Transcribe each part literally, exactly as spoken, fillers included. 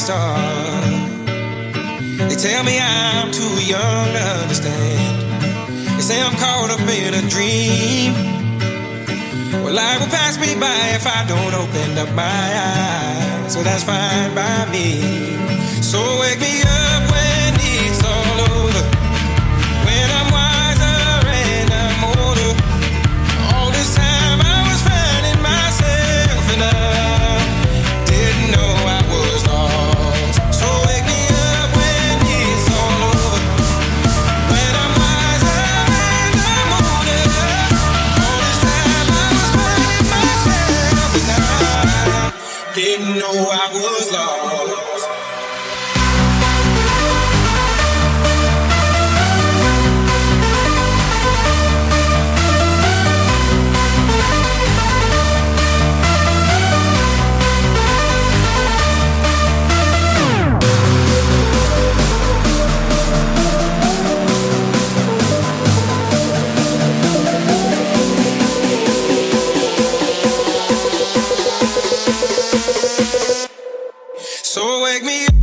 start. They tell me I'm too young to understand. They say I'm caught up in a dream. Well, life will pass me by if I don't open up my eyes. So that's fine by me. So wake me up when it's all over, when I'm wiser and I'm older. All this time I was finding myself and I didn't know I was lost. So wake me up when it's all over, when I'm wiser and I'm older. All this time I was finding myself and I didn't know I was lost. So wake me up.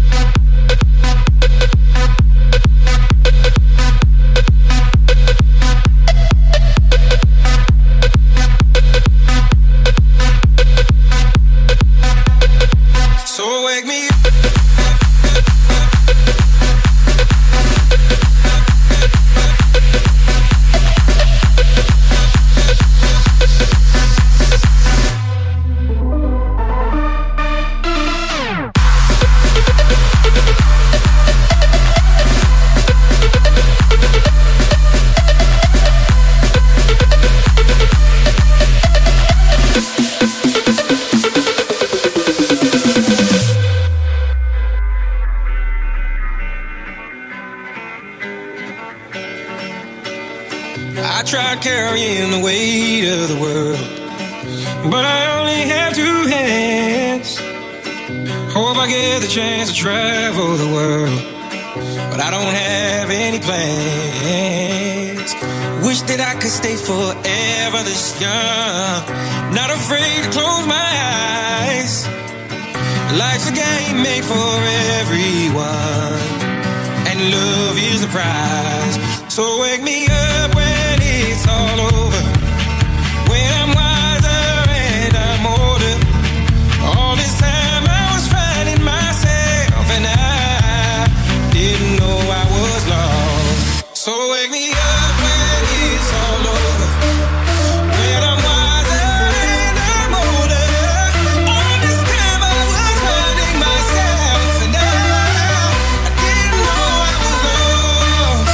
So wake me up. I tried carrying the weight of the world, but I only have two hands. Hope I get the chance to travel the world, but I don't have any plans. Wish that I could stay forever this young, not afraid to close my eyes. Life's a game made for everyone, and love is the prize. So wake me up when it's all over, when I'm wiser and I'm older. All this time I was finding myself and I didn't know I was lost. So wake me up when it's all over, when I'm wiser and I'm older. All this time I was finding myself and I, I didn't know I was lost.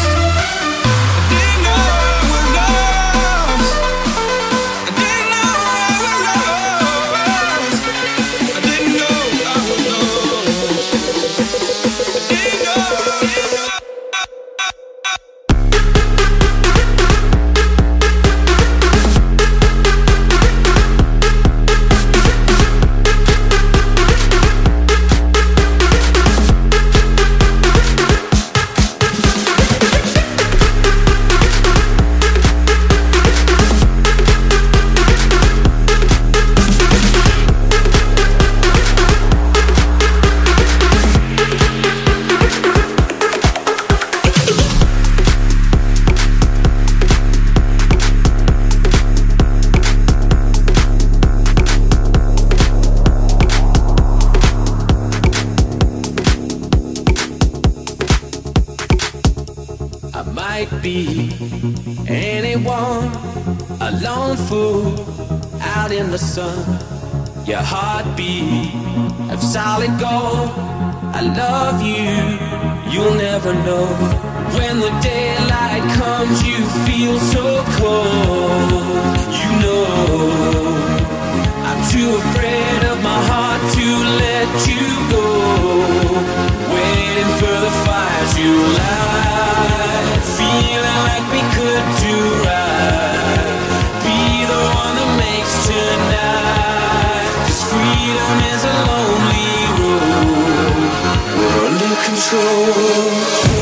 Be anyone, a lone fool out in the sun. Your heartbeat of solid gold. I love you, you'll never know. When the daylight comes, you feel so cold. You know I'm too afraid of my heart to let you go. Waiting for the fire to light, feeling like we could do right. Be the one that makes tonight. 'Cause freedom is a lonely road. We're under control.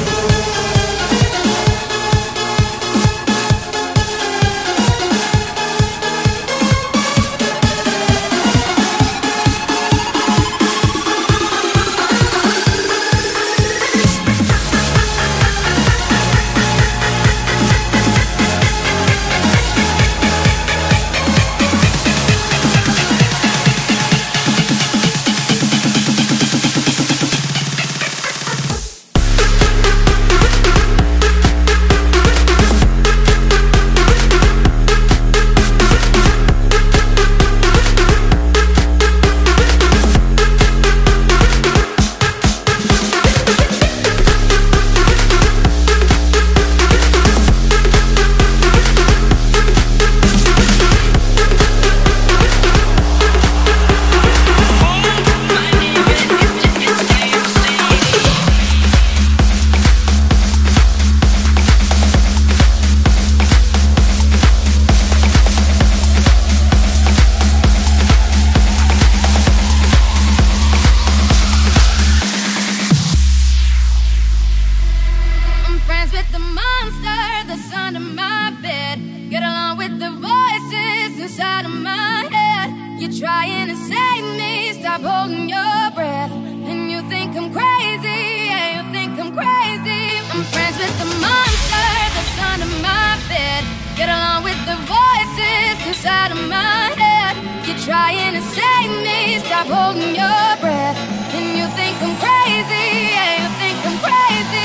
friends with the monster that's under my bed. Get along with the voices inside of my head. You're trying to save me, stop holding your breath. And you think I'm crazy, yeah, you think I'm crazy. I'm friends with the monster that's under my bed. Get along with the voices inside of my head. You're trying to save me, stop holding your breath. And you think I'm crazy, yeah, you think I'm crazy.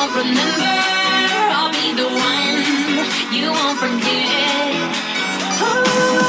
won't remember, I'll be the one you won't forget. Ooh.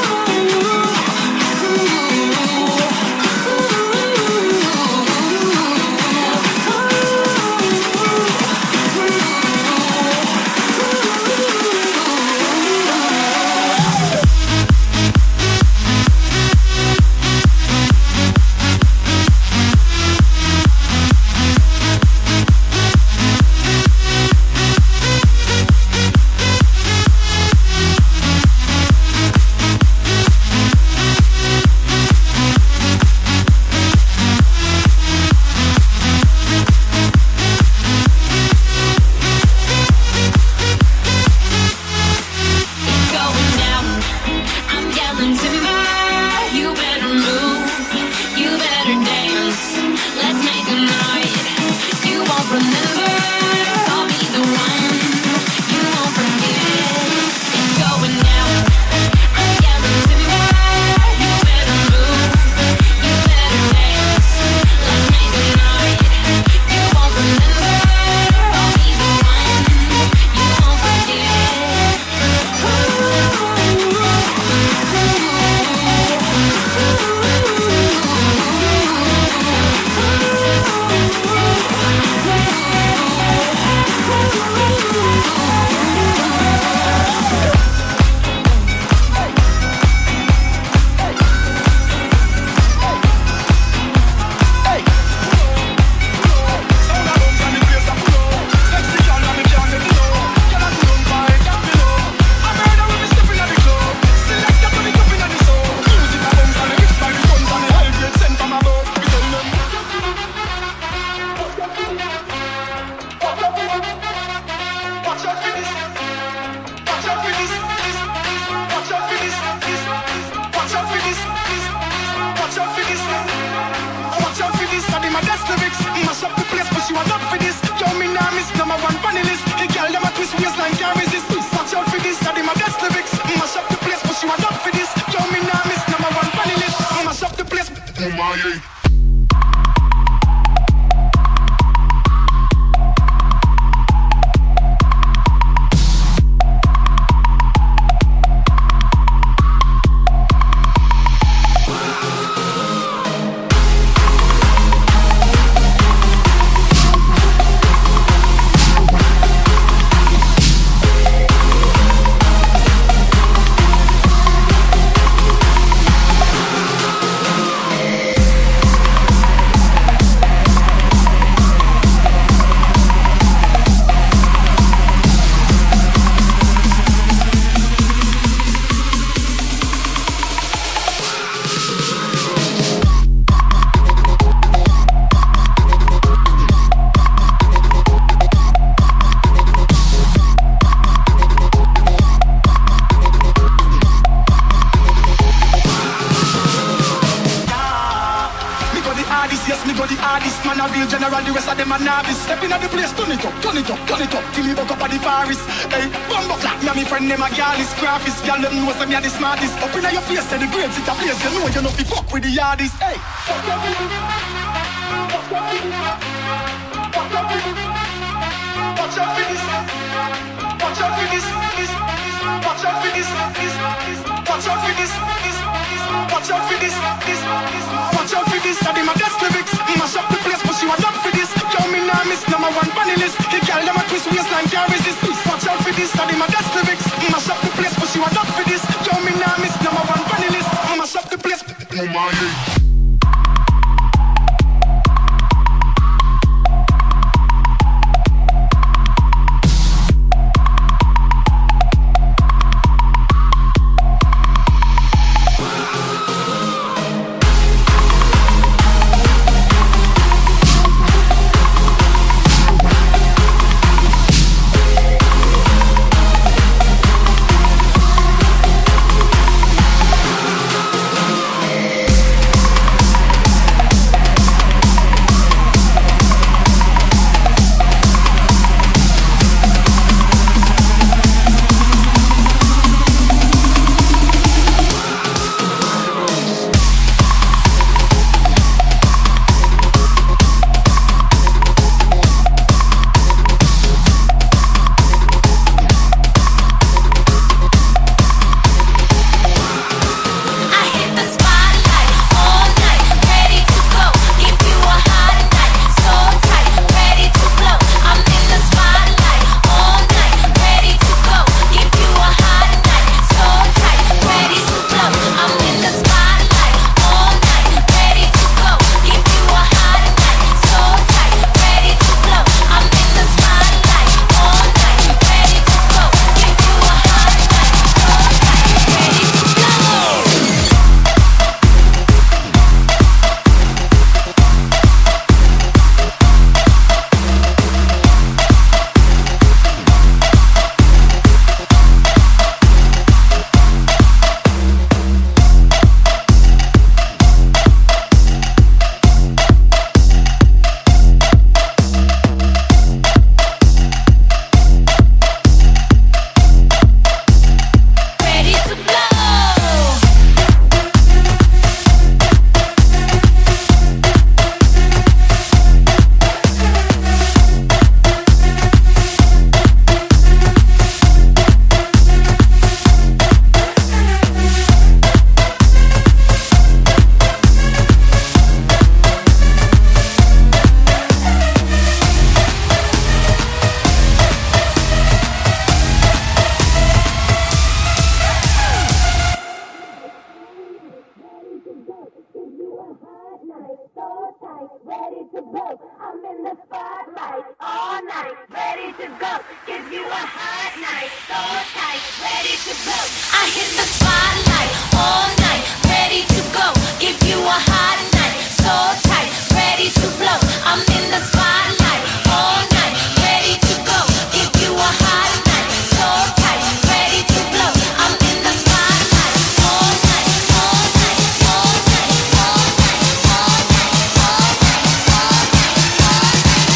tight, ready to blow. I'm in the spotlight all night, ready to go. Give you a hot night, so tight, ready to blow. I hit the spotlight all night, ready to go. Give you a hot night, so tight, ready to blow. I'm in the spotlight all night, ready to go. Give you a hot night, so tight, ready to blow. I'm in the spotlight all night, all night, all night, all night, all night, all night, all night, all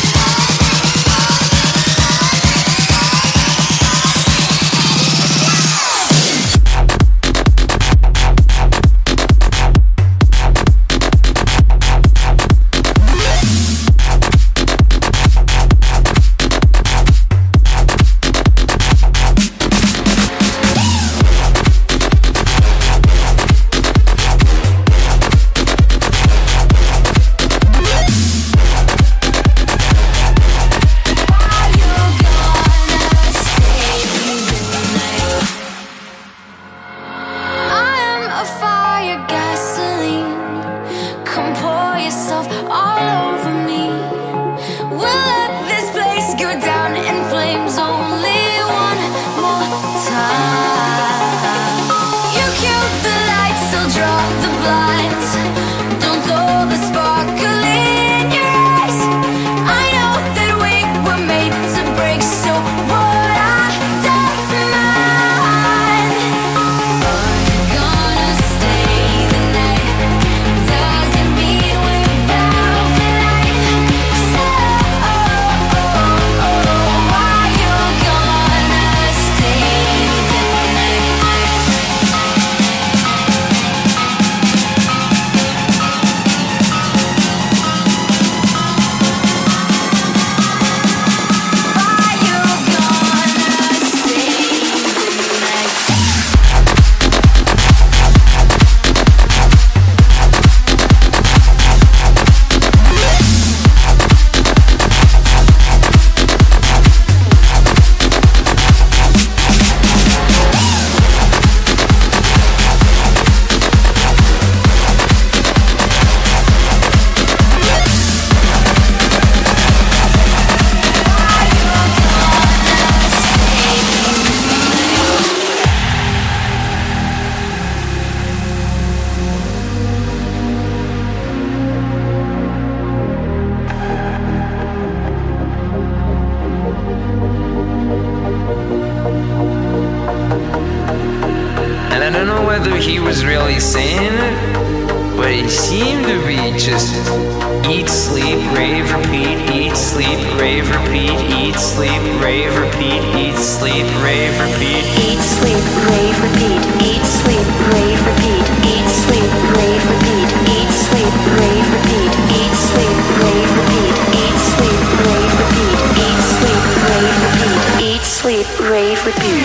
he was really saying it, but he seemed to be just eat, sleep, rave, repeat, eat, sleep, rave, repeat, eat, sleep, rave, repeat, eat, sleep, rave, repeat, eat, sleep, rave, repeat, eat, sleep, rave, repeat, eat, sleep, rave, repeat, eat, sleep, rave, repeat, eat, sleep, rave, repeat, eat, sleep, rave, repeat, eat, sleep, rave, repeat, eat, sleep, rave, repeat.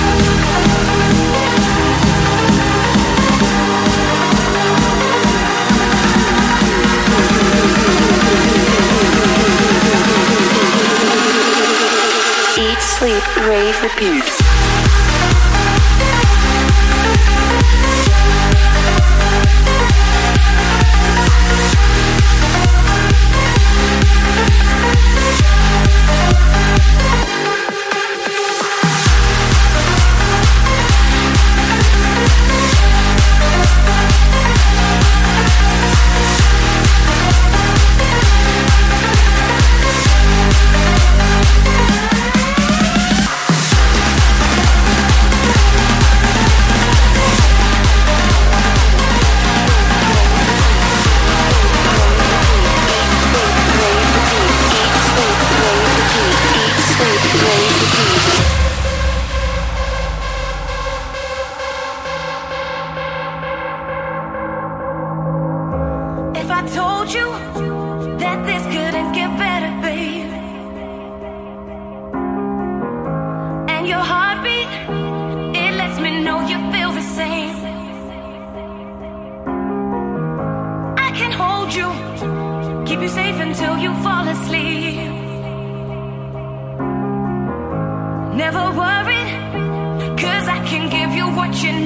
Eat, sleep, rave, repeat.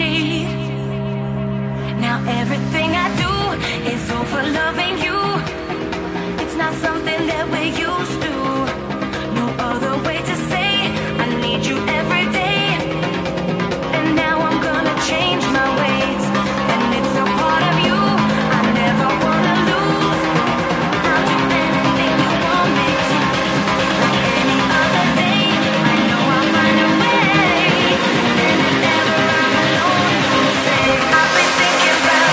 Everything I do is all for loving you. not something that we're used to. No other way to say I need you every day. And now I'm gonna change my ways, and it's a part of you I never wanna lose. I'll do anything you want me to. Like any other day, I know I'll find a way. And if ever I'm alone, you'll say I've been thinking about.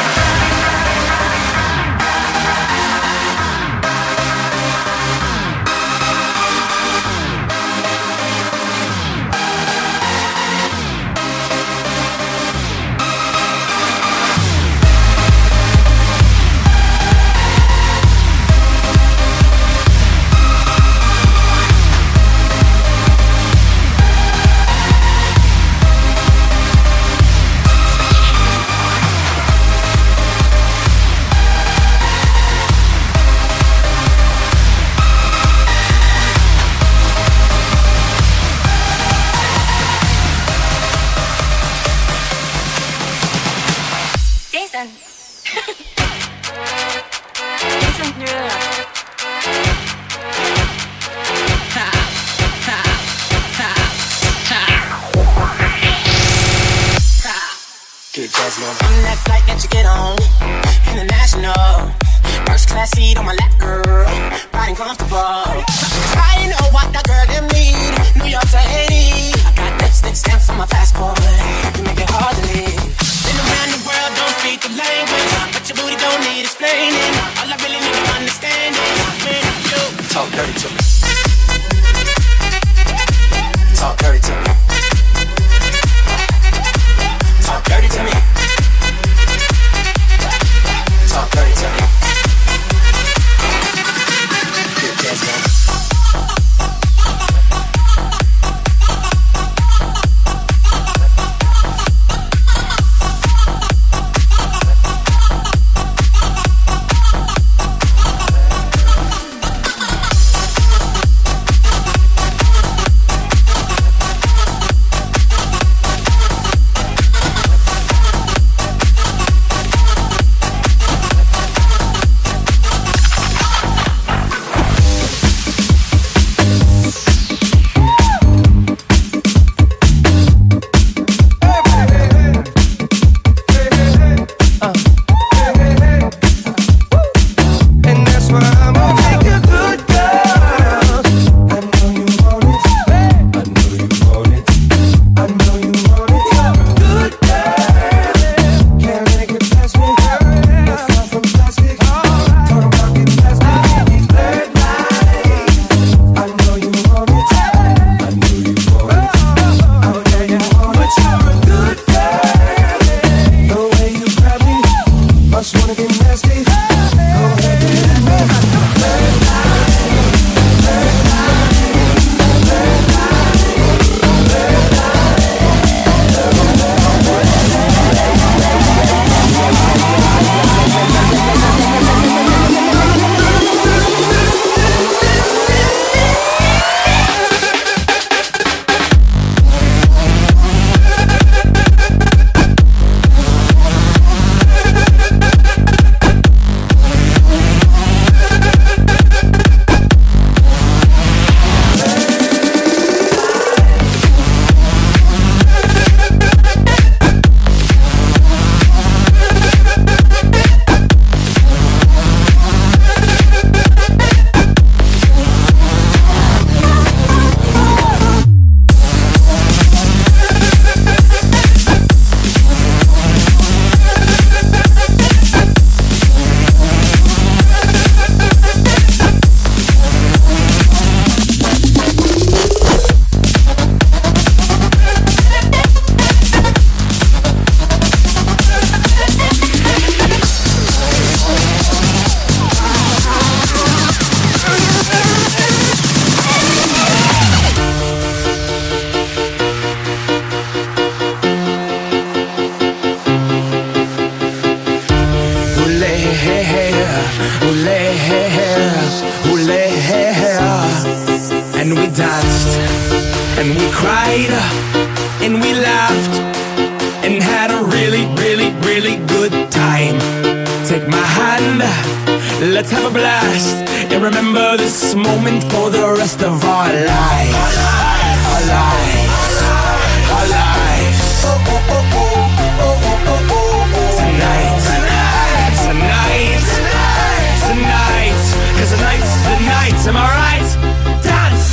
Jason. Jason Derulo. Get Jasmine. On that flight that you get on, international, first class seat on my lap, girl, riding comfortable. I know what that girl them need, New York to Haiti. I got lipstick stamps on my passport, you make it hard to leave. Been around the world, don't speak the language, but your booty don't need explaining. All I really need to understand is when you talk dirty to me. Talk dirty to me. Talk dirty to me. Talk dirty to me. Good Jasmine. And we cried, and we laughed, and had a really, really, really good time. Take my hand, let's have a blast, and remember this moment for the rest of our lives. Our lives, our lives. Tonight, tonight, tonight, tonight, cause tonight's the night, am I right? Dance!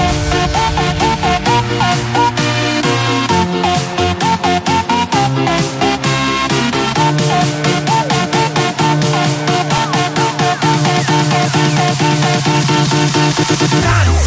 Dance!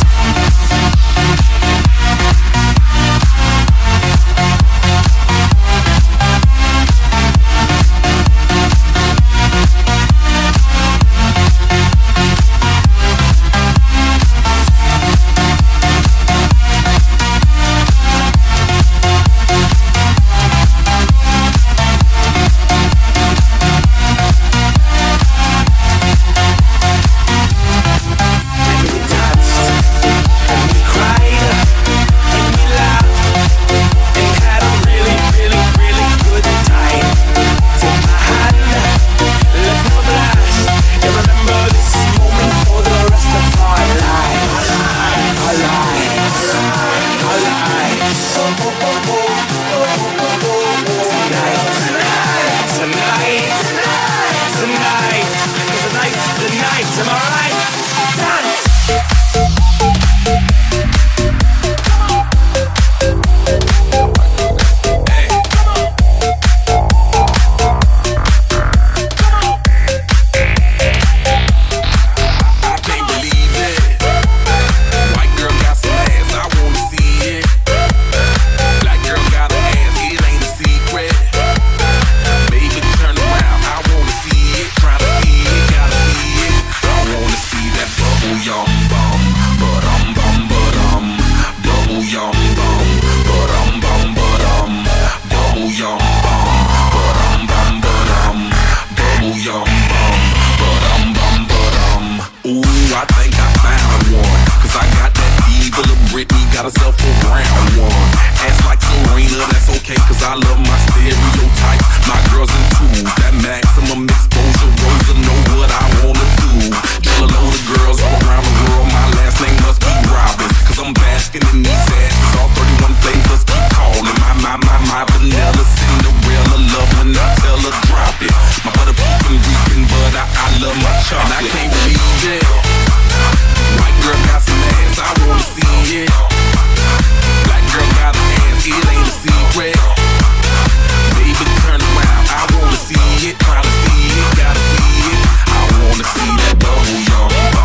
Try to see it, gotta see it. I wanna see that bubble, y'all.